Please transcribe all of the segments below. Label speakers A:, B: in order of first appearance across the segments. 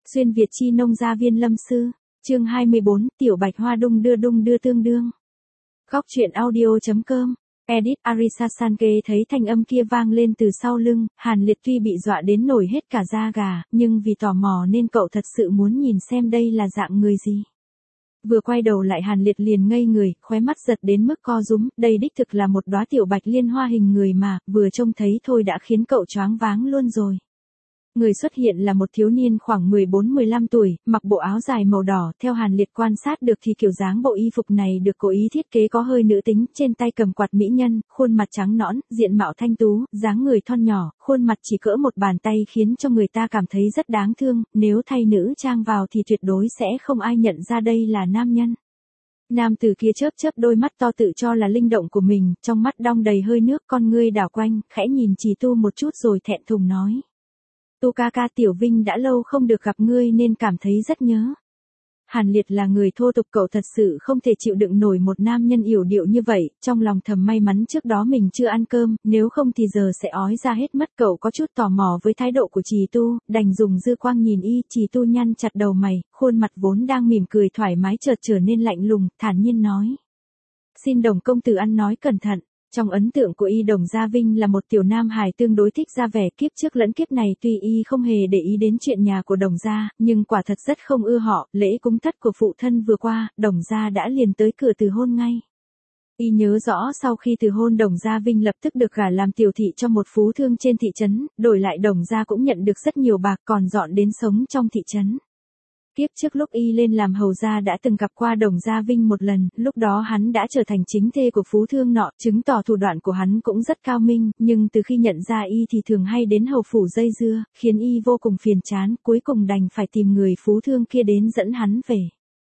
A: Xuyên Việt chi nông gia viên lâm sư, chương 24, Tiểu Bạch Hoa đung đưa tương đương. Góc truyện audio.com, edit Arisa Sanke thấy thanh âm kia vang lên từ sau lưng, Hàn Liệt tuy bị dọa đến nổi hết cả da gà, nhưng vì tò mò nên cậu thật sự muốn nhìn xem đây là dạng người gì. Vừa quay đầu lại Hàn Liệt liền ngây người, khóe mắt giật đến mức co rúm, đây đích thực là một đóa tiểu bạch liên hoa hình người mà, vừa trông thấy thôi đã khiến cậu choáng váng luôn rồi. Người xuất hiện là một thiếu niên khoảng 14-15 tuổi, mặc bộ áo dài màu đỏ, theo Hàn Liệt quan sát được thì kiểu dáng bộ y phục này được cố ý thiết kế có hơi nữ tính, trên tay cầm quạt mỹ nhân, khuôn mặt trắng nõn, diện mạo thanh tú, dáng người thon nhỏ, khuôn mặt chỉ cỡ một bàn tay khiến cho người ta cảm thấy rất đáng thương, nếu thay nữ trang vào thì tuyệt đối sẽ không ai nhận ra đây là nam nhân. Nam tử kia chớp chớp đôi mắt to tự cho là linh động của mình, trong mắt đong đầy hơi nước, con ngươi đảo quanh, khẽ nhìn Trì Tu một chút rồi thẹn thùng nói. Tu ca ca, Tiểu Vinh đã lâu không được gặp ngươi nên cảm thấy rất nhớ. Hàn Liệt là người thô tục, cậu thật sự không thể chịu đựng nổi một nam nhân yểu điệu như vậy, trong lòng thầm may mắn trước đó mình chưa ăn cơm, nếu không thì giờ sẽ ói ra hết mất. Cậu có chút tò mò với thái độ của Trì Tu, đành dùng dư quang nhìn y. Trì Tu nhăn chặt đầu mày, khuôn mặt vốn đang mỉm cười thoải mái chợt trở nên lạnh lùng, thản nhiên nói. Xin Đồng công tử ăn nói cẩn thận. Trong ấn tượng của y, Đồng Gia Vinh là một tiểu nam hài tương đối thích ra vẻ, kiếp trước lẫn kiếp này tuy y không hề để ý đến chuyện nhà của Đồng Gia, nhưng quả thật rất không ưa họ. Lễ cúng thất của phụ thân vừa qua, Đồng Gia đã liền tới cửa từ hôn ngay. Y nhớ rõ sau khi từ hôn, Đồng Gia Vinh lập tức được gả làm tiểu thị cho một phú thương trên thị trấn, đổi lại Đồng Gia cũng nhận được rất nhiều bạc, còn dọn đến sống trong thị trấn. Kiếp trước lúc y lên làm hầu gia đã từng gặp qua Đồng Gia Vinh một lần, lúc đó hắn đã trở thành chính thê của phú thương nọ, chứng tỏ thủ đoạn của hắn cũng rất cao minh, nhưng từ khi nhận ra y thì thường hay đến hầu phủ dây dưa, khiến y vô cùng phiền chán, cuối cùng đành phải tìm người phú thương kia đến dẫn hắn về.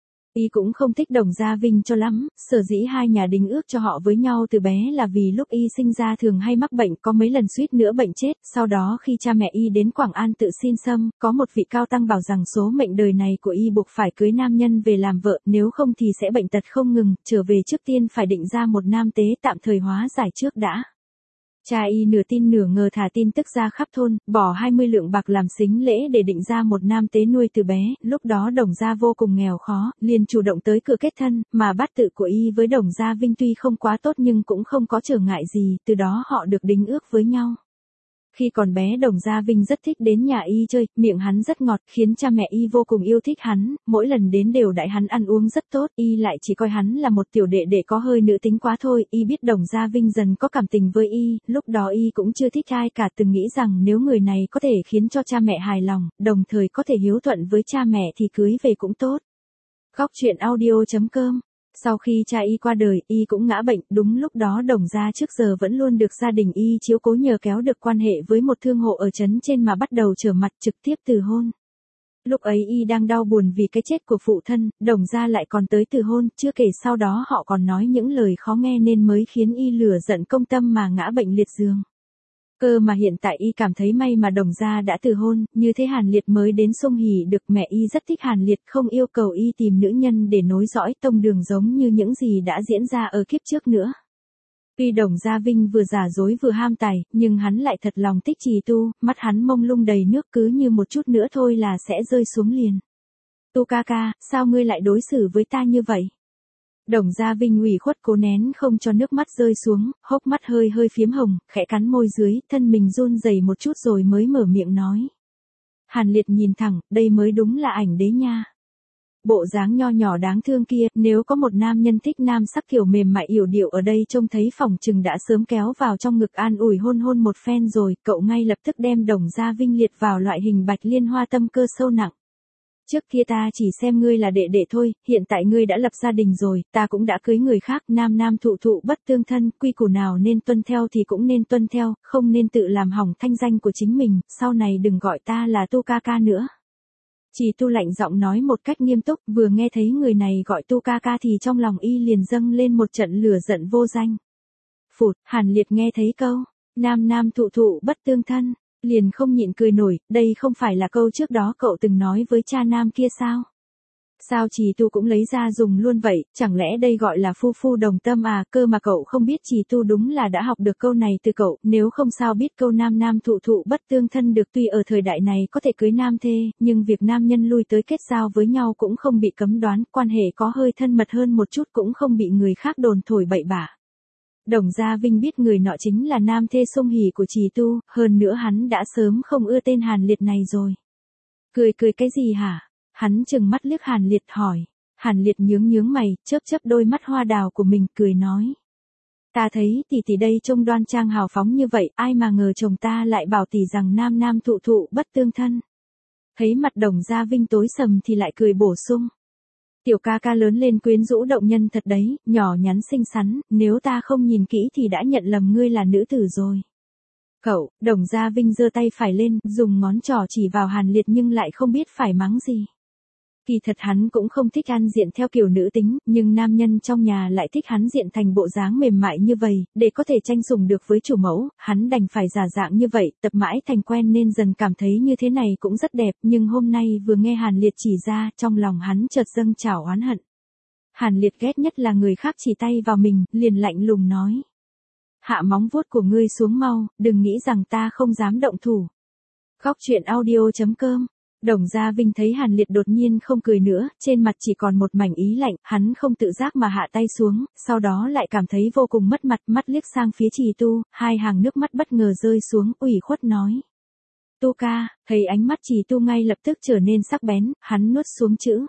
A: Y cũng không thích Đồng Gia Vinh cho lắm, sở dĩ hai nhà đính ước cho họ với nhau từ bé là vì lúc y sinh ra thường hay mắc bệnh, có mấy lần suýt nữa bệnh chết, sau đó khi cha mẹ y đến Quảng An tự xin xâm, có một vị cao tăng bảo rằng số mệnh đời này của y buộc phải cưới nam nhân về làm vợ, nếu không thì sẽ bệnh tật không ngừng, trở về trước tiên phải định ra một nam tế tạm thời hóa giải trước đã. Cha y nửa tin nửa ngờ thả tin tức ra khắp thôn, bỏ 20 lượng bạc làm sính lễ để định ra một nam tế nuôi từ bé, lúc đó Đồng Gia vô cùng nghèo khó, liền chủ động tới cửa kết thân, mà bát tự của y với Đồng Gia Vinh tuy không quá tốt nhưng cũng không có trở ngại gì, từ đó họ được đính ước với nhau. Khi còn bé Đồng Gia Vinh rất thích đến nhà y chơi, miệng hắn rất ngọt, khiến cha mẹ y vô cùng yêu thích hắn, mỗi lần đến đều đãi hắn ăn uống rất tốt, y lại chỉ coi hắn là một tiểu đệ đệ có hơi nữ tính quá thôi. Y biết Đồng Gia Vinh dần có cảm tình với y, lúc đó y cũng chưa thích ai cả, từng nghĩ rằng nếu người này có thể khiến cho cha mẹ hài lòng, đồng thời có thể hiếu thuận với cha mẹ thì cưới về cũng tốt. Góc truyện audio.com. Sau khi cha y qua đời, y cũng ngã bệnh, đúng lúc đó Đồng Gia trước giờ vẫn luôn được gia đình y chiếu cố, nhờ kéo được quan hệ với một thương hộ ở trấn trên mà bắt đầu trở mặt trực tiếp từ hôn. Lúc ấy y đang đau buồn vì cái chết của phụ thân, Đồng Gia lại còn tới từ hôn, chưa kể sau đó họ còn nói những lời khó nghe nên mới khiến y lửa giận công tâm mà ngã bệnh liệt giường. Cơ mà hiện tại y cảm thấy may mà Đồng Gia đã từ hôn, như thế Hàn Liệt mới đến sung hỉ được. Mẹ y rất thích Hàn Liệt, không yêu cầu y tìm nữ nhân để nối dõi tông đường giống như những gì đã diễn ra ở kiếp trước nữa. Tuy Đồng Gia Vinh vừa giả dối vừa ham tài, nhưng hắn lại thật lòng thích Trì Tu, mắt hắn mông lung đầy nước, cứ như một chút nữa thôi là sẽ rơi xuống liền. Tu ca ca, sao ngươi lại đối xử với ta như vậy? Đồng Gia Vinh ủy khuất cố nén không cho nước mắt rơi xuống, hốc mắt hơi hơi phiếm hồng, khẽ cắn môi dưới, thân mình run rẩy một chút rồi mới mở miệng nói. Hàn Liệt nhìn thẳng, đây mới đúng là ảnh đế nha. Bộ dáng nho nhỏ đáng thương kia, nếu có một nam nhân thích nam sắc kiểu mềm mại yểu điệu ở đây trông thấy phỏng chừng đã sớm kéo vào trong ngực an ủi hôn hôn một phen rồi, cậu ngay lập tức đem Đồng Gia Vinh liệt vào loại hình bạch liên hoa tâm cơ sâu nặng. Trước kia ta chỉ xem ngươi là đệ đệ thôi, hiện tại ngươi đã lập gia đình rồi, ta cũng đã cưới người khác, nam nam thụ thụ bất tương thân, quy củ nào nên tuân theo thì cũng nên tuân theo, không nên tự làm hỏng thanh danh của chính mình, sau này đừng gọi ta là Tu ca ca nữa. Trì Tu lạnh giọng nói một cách nghiêm túc, vừa nghe thấy người này gọi Tu ca ca thì trong lòng y liền dâng lên một trận lửa giận vô danh. Phụt, Hàn Liệt nghe thấy câu, nam nam thụ thụ bất tương thân, liền không nhịn cười nổi, đây không phải là câu trước đó cậu từng nói với cha nam kia sao? Sao Trì Tu cũng lấy ra dùng luôn vậy, chẳng lẽ đây gọi là phu phu đồng tâm à, cơ mà cậu không biết Trì Tu đúng là đã học được câu này từ cậu, nếu không sao biết câu nam nam thụ thụ bất tương thân được, tuy ở thời đại này có thể cưới nam thê, nhưng việc nam nhân lui tới kết giao với nhau cũng không bị cấm đoán, quan hệ có hơi thân mật hơn một chút cũng không bị người khác đồn thổi bậy bạ. Đồng Gia Vinh biết người nọ chính là nam thê Sung Hỉ của Trì Tu, hơn nữa hắn đã sớm không ưa tên Hàn Liệt này rồi. Cười cái gì hả? Hắn chừng mắt liếc Hàn Liệt hỏi. Hàn Liệt nhướng mày, chớp đôi mắt hoa đào của mình, cười nói. Ta thấy tỷ đây trông đoan trang hào phóng như vậy, ai mà ngờ chồng ta lại bảo tỷ rằng nam nam thụ thụ bất tương thân. Thấy mặt Đồng Gia Vinh tối sầm thì lại cười bổ sung. Tiểu ca ca lớn lên quyến rũ động nhân thật đấy, nhỏ nhắn xinh xắn, nếu ta không nhìn kỹ thì đã nhận lầm ngươi là nữ tử rồi. Cậu, Đồng Gia Vinh giơ tay phải lên, dùng ngón trỏ chỉ vào Hàn Liệt nhưng lại không biết phải mắng gì. Kỳ thật hắn cũng không thích ăn diện theo kiểu nữ tính, nhưng nam nhân trong nhà lại thích hắn diện thành bộ dáng mềm mại như vậy, để có thể tranh sủng được với chủ mẫu, hắn đành phải giả dạng như vậy, tập mãi thành quen nên dần cảm thấy như thế này cũng rất đẹp, nhưng hôm nay vừa nghe Hàn Liệt chỉ ra, trong lòng hắn chợt dâng trào oán hận. Hàn Liệt ghét nhất là người khác chỉ tay vào mình, liền lạnh lùng nói. Hạ móng vuốt của ngươi xuống mau, đừng nghĩ rằng ta không dám động thủ. Góc truyện audio.com. Đồng Gia Vinh thấy Hàn Liệt đột nhiên không cười nữa, trên mặt chỉ còn một mảnh ý lạnh, hắn không tự giác mà hạ tay xuống, sau đó lại cảm thấy vô cùng mất mặt, mắt liếc sang phía Trì Tu, hai hàng nước mắt bất ngờ rơi xuống, ủy khuất nói. Tu ca, thấy ánh mắt Trì Tu ngay lập tức trở nên sắc bén, hắn nuốt xuống chữ.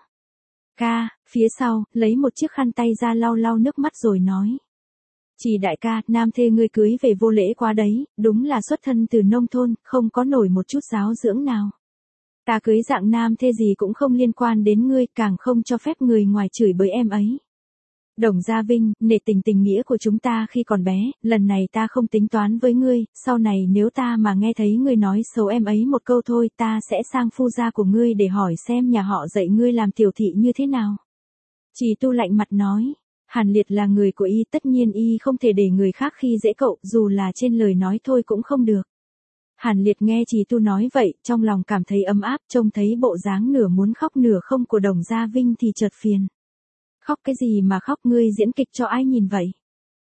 A: Ca, phía sau, lấy một chiếc khăn tay ra lau nước mắt rồi nói. Trì đại ca, nam thê ngươi cưới về vô lễ quá đấy, đúng là xuất thân từ nông thôn, không có nổi một chút giáo dưỡng nào. Ta cưới dạng nam thê gì cũng không liên quan đến ngươi, càng không cho phép người ngoài chửi bới em ấy. Đồng Gia Vinh, nể tình nghĩa của chúng ta khi còn bé, lần này ta không tính toán với ngươi, sau này nếu ta mà nghe thấy ngươi nói xấu em ấy một câu thôi, ta sẽ sang phu gia của ngươi để hỏi xem nhà họ dạy ngươi làm tiểu thị như thế nào. Trì Tu lạnh mặt nói, Hàn Liệt là người của y, tất nhiên y không thể để người khác khi dễ cậu, dù là trên lời nói thôi cũng không được. Hàn Liệt nghe Trì Tu nói vậy, trong lòng cảm thấy ấm áp, trông thấy bộ dáng nửa muốn khóc nửa không của Đồng Gia Vinh thì chợt phiền. Khóc cái gì mà khóc, ngươi diễn kịch cho ai nhìn vậy?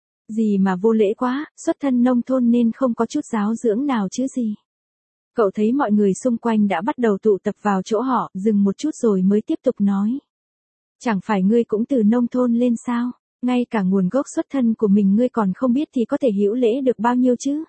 A: Gì mà vô lễ quá, xuất thân nông thôn nên không có chút giáo dưỡng nào chứ gì. Cậu thấy mọi người xung quanh đã bắt đầu tụ tập vào chỗ họ, dừng một chút rồi mới tiếp tục nói. Chẳng phải ngươi cũng từ nông thôn lên sao? Ngay cả nguồn gốc xuất thân của mình ngươi còn không biết thì có thể hiểu lễ được bao nhiêu chứ?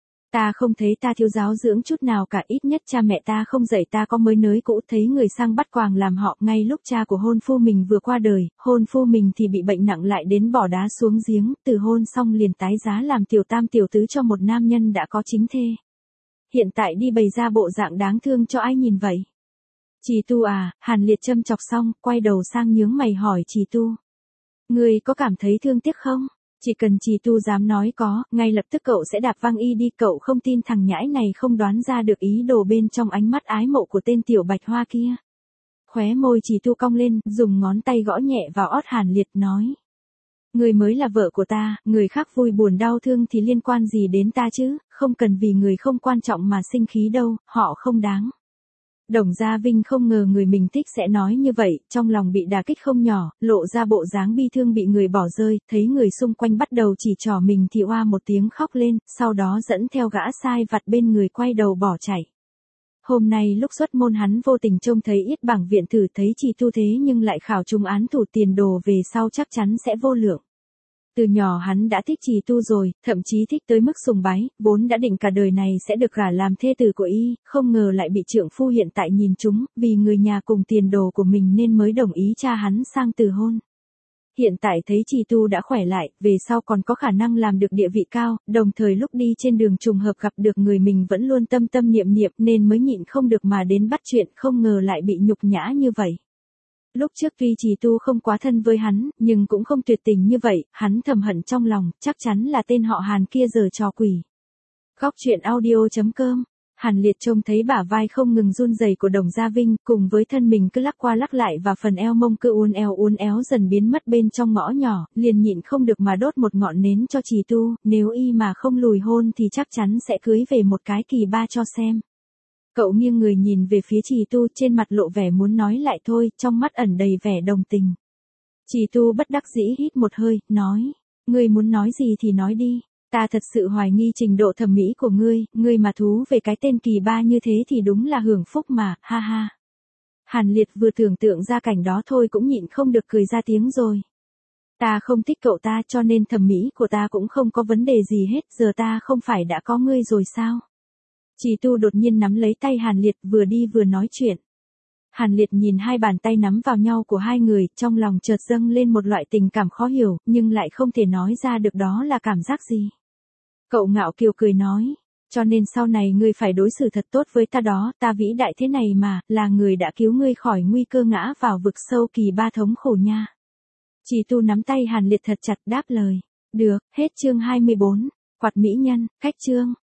A: Ta không thấy ta thiếu giáo dưỡng chút nào cả, ít nhất cha mẹ ta không dạy ta có mới nới cũ, thấy người sang bắt quàng làm họ, ngay lúc cha của hôn phu mình vừa qua đời, hôn phu mình thì bị bệnh nặng lại đến bỏ đá xuống giếng, từ hôn xong liền tái giá làm tiểu tam tiểu tứ cho một nam nhân đã có chính thê. Hiện tại đi bày ra bộ dạng đáng thương cho ai nhìn vậy? Trì Tu à, Hàn Liệt châm chọc xong, quay đầu sang nhướng mày hỏi Trì Tu. Ngươi có cảm thấy thương tiếc không? Chỉ cần Trì Tu dám nói có, ngay lập tức cậu sẽ đạp văng y đi, cậu không tin thằng nhãi này không đoán ra được ý đồ bên trong ánh mắt ái mộ của tên tiểu bạch hoa kia. Khóe môi Trì Tu cong lên, dùng ngón tay gõ nhẹ vào ót Hàn Liệt nói. Người mới là vợ của ta, người khác vui buồn đau thương thì liên quan gì đến ta chứ, không cần vì người không quan trọng mà sinh khí đâu, họ không đáng. Đồng Gia Vinh không ngờ người mình thích sẽ nói như vậy, trong lòng bị đả kích không nhỏ, lộ ra bộ dáng bi thương bị người bỏ rơi, thấy người xung quanh bắt đầu chỉ trỏ mình thì oa một tiếng khóc lên, sau đó dẫn theo gã sai vặt bên người quay đầu bỏ chạy. Hôm nay lúc xuất môn hắn vô tình trông thấy Yết Bảng viện thử, thấy Trì Tu thế nhưng lại khảo trúng án thủ, tiền đồ về sau chắc chắn sẽ vô lượng. Từ nhỏ hắn đã thích Trì Tu rồi, thậm chí thích tới mức sùng bái, vốn đã định cả đời này sẽ được gả làm thê tử của y, không ngờ lại bị trượng phu hiện tại nhìn trúng, vì người nhà cùng tiền đồ của mình nên mới đồng ý cha hắn sang từ hôn. Hiện tại thấy Trì Tu đã khỏe lại, về sau còn có khả năng làm được địa vị cao, đồng thời lúc đi trên đường trùng hợp gặp được người mình vẫn luôn tâm niệm nên mới nhịn không được mà đến bắt chuyện, không ngờ lại bị nhục nhã như vậy. Lúc trước tuy Trì Tu không quá thân với hắn, nhưng cũng không tuyệt tình như vậy, hắn thầm hận trong lòng, chắc chắn là tên họ Hàn kia giở trò quỷ. Góc truyện audio.com. Hàn Liệt trông thấy bả vai không ngừng run rẩy của Đồng Gia Vinh, cùng với thân mình cứ lắc qua lắc lại và phần eo mông cứ uốn éo dần biến mất bên trong ngõ nhỏ, liền nhịn không được mà đốt một ngọn nến cho Trì Tu, nếu y mà không lùi hôn thì chắc chắn sẽ cưới về một cái kỳ ba cho xem. Cậu nghiêng người nhìn về phía Trì Tu, trên mặt lộ vẻ muốn nói lại thôi, trong mắt ẩn đầy vẻ đồng tình. Trì Tu bất đắc dĩ hít một hơi, nói, ngươi muốn nói gì thì nói đi, ta thật sự hoài nghi trình độ thẩm mỹ của ngươi mà thú về cái tên Kỳ Ba như thế thì đúng là hưởng phúc mà, ha ha. Hàn Liệt vừa tưởng tượng ra cảnh đó thôi cũng nhịn không được cười ra tiếng rồi. Ta không thích cậu ta cho nên thẩm mỹ của ta cũng không có vấn đề gì hết, giờ ta không phải đã có ngươi rồi sao? Trì Tu đột nhiên nắm lấy tay Hàn Liệt vừa đi vừa nói chuyện. Hàn Liệt nhìn hai bàn tay nắm vào nhau của hai người, trong lòng chợt dâng lên một loại tình cảm khó hiểu, nhưng lại không thể nói ra được đó là cảm giác gì. Cậu ngạo kiều cười nói, cho nên sau này ngươi phải đối xử thật tốt với ta đó, ta vĩ đại thế này mà, là người đã cứu ngươi khỏi nguy cơ ngã vào vực sâu Kỳ Ba thống khổ nha. Trì Tu nắm tay Hàn Liệt thật chặt đáp lời, được, hết chương 24, quạt mỹ nhân, cách chương.